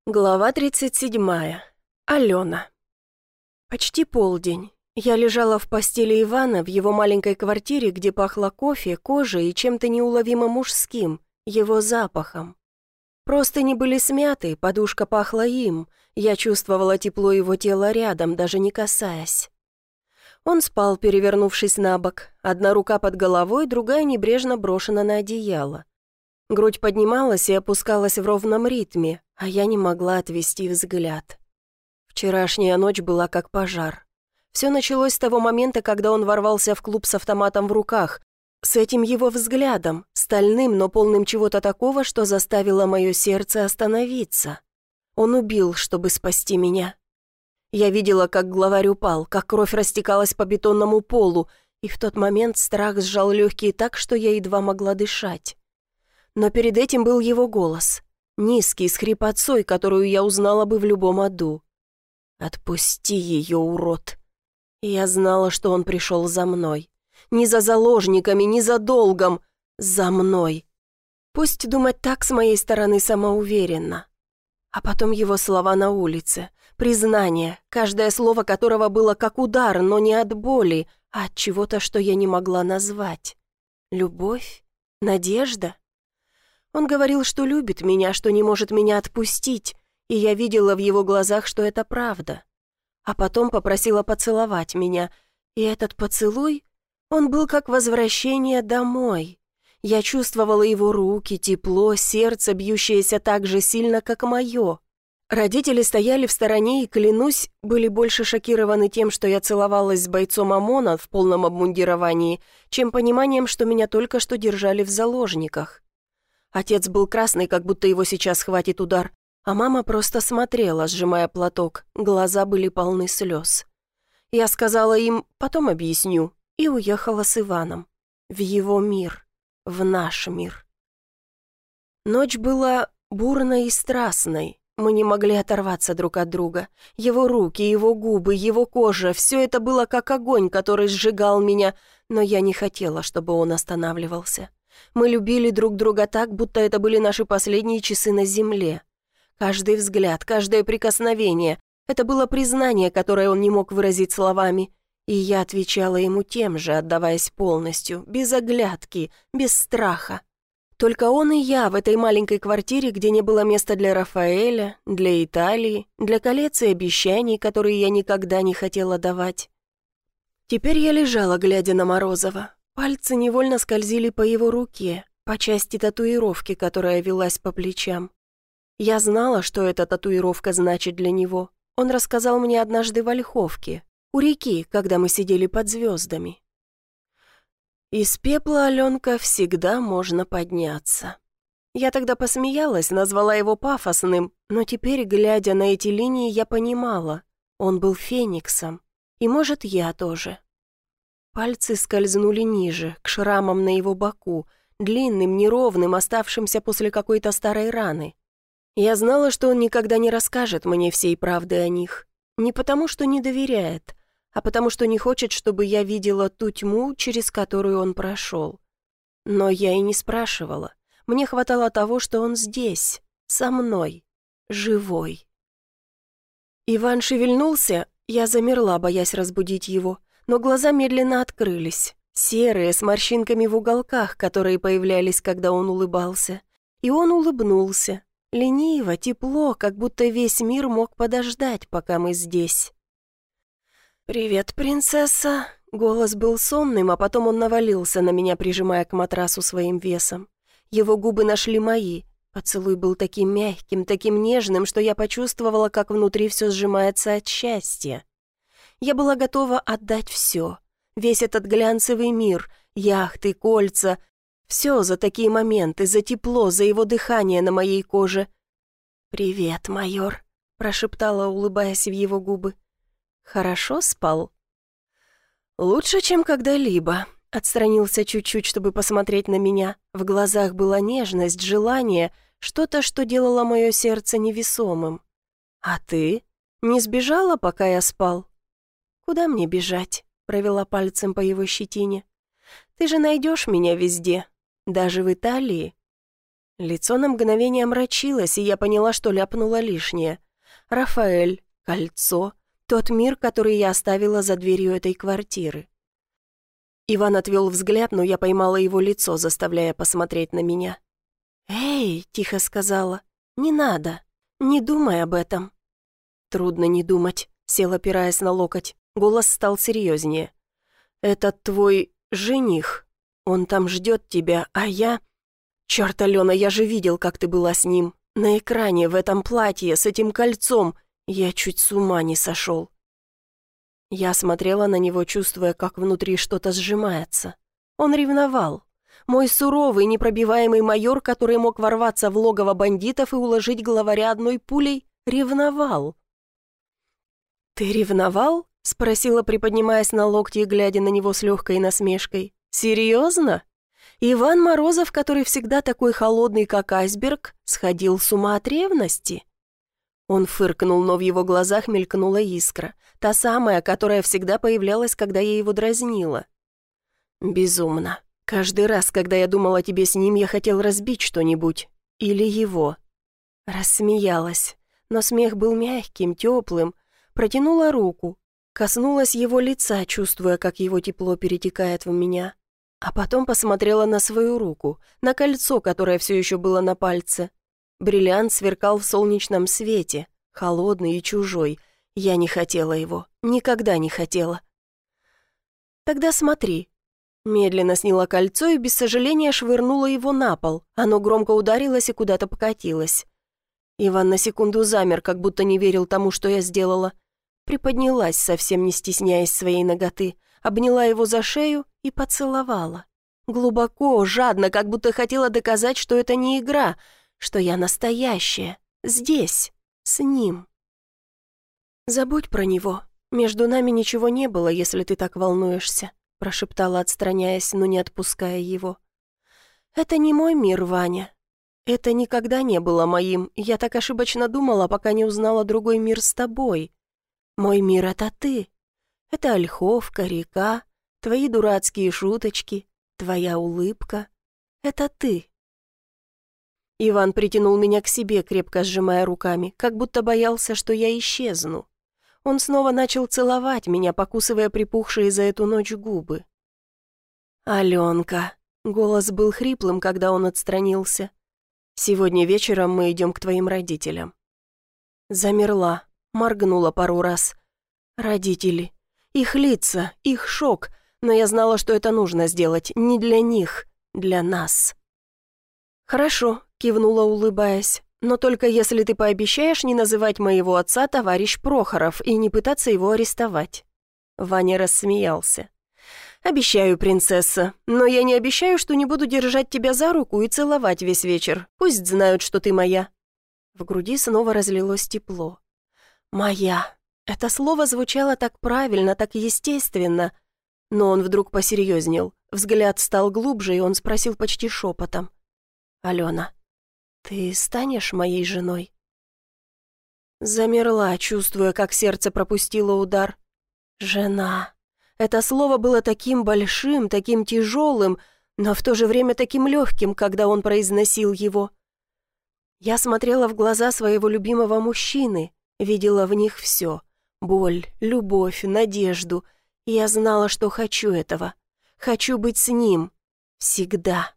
Глава 37. Алена. Почти полдень. Я лежала в постели Ивана в его маленькой квартире, где пахло кофе, кожей и чем-то неуловимо мужским, его запахом. Простыни были смяты, подушка пахла им, я чувствовала тепло его тела рядом, даже не касаясь. Он спал, перевернувшись на бок, одна рука под головой, другая небрежно брошена на одеяло. Грудь поднималась и опускалась в ровном ритме, а я не могла отвести взгляд. Вчерашняя ночь была как пожар. Все началось с того момента, когда он ворвался в клуб с автоматом в руках, с этим его взглядом, стальным, но полным чего-то такого, что заставило мое сердце остановиться. Он убил, чтобы спасти меня. Я видела, как главарь упал, как кровь растекалась по бетонному полу, и в тот момент страх сжал легкие так, что я едва могла дышать. Но перед этим был его голос, низкий, с хрипотцой, которую я узнала бы в любом аду. «Отпусти ее, урод!» И я знала, что он пришел за мной. Не за заложниками, не за долгом, за мной. Пусть думать так с моей стороны самоуверенно. А потом его слова на улице, признание, каждое слово которого было как удар, но не от боли, а от чего-то, что я не могла назвать. Любовь? Надежда? Он говорил, что любит меня, что не может меня отпустить, и я видела в его глазах, что это правда. А потом попросила поцеловать меня, и этот поцелуй, он был как возвращение домой. Я чувствовала его руки, тепло, сердце, бьющееся так же сильно, как мое. Родители стояли в стороне и, клянусь, были больше шокированы тем, что я целовалась с бойцом ОМОНа в полном обмундировании, чем пониманием, что меня только что держали в заложниках. Отец был красный, как будто его сейчас хватит удар, а мама просто смотрела, сжимая платок, глаза были полны слез. Я сказала им «потом объясню» и уехала с Иваном. В его мир, в наш мир. Ночь была бурной и страстной, мы не могли оторваться друг от друга. Его руки, его губы, его кожа, все это было как огонь, который сжигал меня, но я не хотела, чтобы он останавливался. Мы любили друг друга так, будто это были наши последние часы на земле. Каждый взгляд, каждое прикосновение — это было признание, которое он не мог выразить словами, и я отвечала ему тем же, отдаваясь полностью, без оглядки, без страха. Только он и я в этой маленькой квартире, где не было места для Рафаэля, для Италии, для колец и обещаний, которые я никогда не хотела давать. Теперь я лежала, глядя на Морозова. Пальцы невольно скользили по его руке, по части татуировки, которая велась по плечам. Я знала, что эта татуировка значит для него. Он рассказал мне однажды в Ольховке, у реки, когда мы сидели под звездами. Из пепла, Аленка, всегда можно подняться. Я тогда посмеялась, назвала его пафосным, но теперь, глядя на эти линии, я понимала, он был фениксом, и, может, я тоже. Пальцы скользнули ниже, к шрамам на его боку, длинным, неровным, оставшимся после какой-то старой раны. Я знала, что он никогда не расскажет мне всей правды о них. Не потому, что не доверяет, а потому, что не хочет, чтобы я видела ту тьму, через которую он прошел. Но я и не спрашивала. Мне хватало того, что он здесь, со мной, живой. Иван шевельнулся, я замерла, боясь разбудить его. Но глаза медленно открылись, серые, с морщинками в уголках, которые появлялись, когда он улыбался. И он улыбнулся, лениво, тепло, как будто весь мир мог подождать, пока мы здесь. «Привет, принцесса!» Голос был сонным, а потом он навалился на меня, прижимая к матрасу своим весом. Его губы нашли мои. Поцелуй был таким мягким, таким нежным, что я почувствовала, как внутри все сжимается от счастья. Я была готова отдать все, весь этот глянцевый мир, яхты, кольца, все за такие моменты, за тепло, за его дыхание на моей коже. «Привет, майор», — прошептала, улыбаясь в его губы. «Хорошо спал?» «Лучше, чем когда-либо», — отстранился чуть-чуть, чтобы посмотреть на меня. В глазах была нежность, желание, что-то, что делало мое сердце невесомым. «А ты? Не сбежала, пока я спал?» «Куда мне бежать?» — провела пальцем по его щетине. «Ты же найдешь меня везде, даже в Италии». Лицо на мгновение омрачилось, и я поняла, что ляпнула лишнее. Рафаэль, кольцо, тот мир, который я оставила за дверью этой квартиры. Иван отвел взгляд, но я поймала его лицо, заставляя посмотреть на меня. «Эй», — тихо сказала, — «не надо, не думай об этом». «Трудно не думать», — сел, опираясь на локоть. Голос стал серьезнее. «Этот твой жених, он там ждет тебя, а я...» «Черт, Алена, я же видел, как ты была с ним. На экране, в этом платье, с этим кольцом. Я чуть с ума не сошел». Я смотрела на него, чувствуя, как внутри что-то сжимается. Он ревновал. Мой суровый, непробиваемый майор, который мог ворваться в логово бандитов и уложить главаря одной пулей, ревновал. «Ты ревновал?» — спросила, приподнимаясь на локти и глядя на него с легкой насмешкой. «Серьезно?» Иван Морозов, который всегда такой холодный, как айсберг, сходил с ума от ревности? Он фыркнул, но в его глазах мелькнула искра, та самая, которая всегда появлялась, когда я его дразнила. «Безумно. Каждый раз, когда я думал о тебе с ним, я хотел разбить что-нибудь. Или его». Рассмеялась, но смех был мягким, теплым. Протянула руку, коснулась его лица, чувствуя, как его тепло перетекает в меня. А потом посмотрела на свою руку, на кольцо, которое все еще было на пальце. Бриллиант сверкал в солнечном свете, холодный и чужой. Я не хотела его, никогда не хотела. «Тогда смотри». Медленно сняла кольцо и без сожаления швырнула его на пол. Оно громко ударилось и куда-то покатилось. Иван на секунду замер, как будто не верил тому, что я сделала. Приподнялась, совсем не стесняясь своей наготы, обняла его за шею и поцеловала. Глубоко, жадно, как будто хотела доказать, что это не игра, что я настоящая, здесь, с ним. «Забудь про него. Между нами ничего не было, если ты так волнуешься», прошептала, отстраняясь, но не отпуская его. «Это не мой мир, Ваня. Это никогда не было моим. Я так ошибочно думала, пока не узнала другой мир с тобой. Мой мир — это ты. Это ольховка, река, твои дурацкие шуточки, твоя улыбка. Это ты». Иван притянул меня к себе, крепко сжимая руками, как будто боялся, что я исчезну. Он снова начал целовать меня, покусывая припухшие за эту ночь губы. «Аленка», — голос был хриплым, когда он отстранился, — «сегодня вечером мы идем к твоим родителям». Замерла, моргнула пару раз. Родители, их лица, их шок, но я знала, что это нужно сделать не для них, для нас. «Хорошо», — кивнула, улыбаясь, «но только если ты пообещаешь не называть моего отца товарищ Прохоров и не пытаться его арестовать». Ваня рассмеялся. «Обещаю, принцесса, но я не обещаю, что не буду держать тебя за руку и целовать весь вечер. Пусть знают, что ты моя». В груди снова разлилось тепло. «Моя». Это слово звучало так правильно, так естественно. Но он вдруг посерьезнел. Взгляд стал глубже, и он спросил почти шепотом. «Алена, ты станешь моей женой?» Замерла, чувствуя, как сердце пропустило удар. «Жена». Это слово было таким большим, таким тяжелым, но в то же время таким легким, когда он произносил его. Я смотрела в глаза своего любимого мужчины, видела в них все. Боль, любовь, надежду. И я знала, что хочу этого. Хочу быть с ним. Всегда.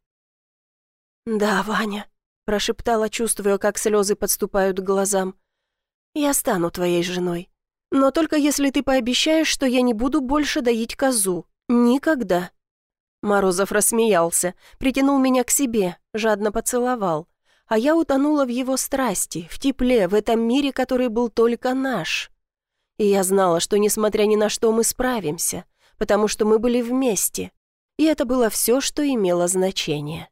«Да, Ваня», — прошептала, чувствуя, как слезы подступают к глазам. «Я стану твоей женой. Но только если ты пообещаешь, что я не буду больше доить козу. Никогда». Морозов рассмеялся, притянул меня к себе, жадно поцеловал. А я утонула в его страсти, в тепле, в этом мире, который был только наш. И я знала, что, несмотря ни на что, мы справимся, потому что мы были вместе. И это было все, что имело значение.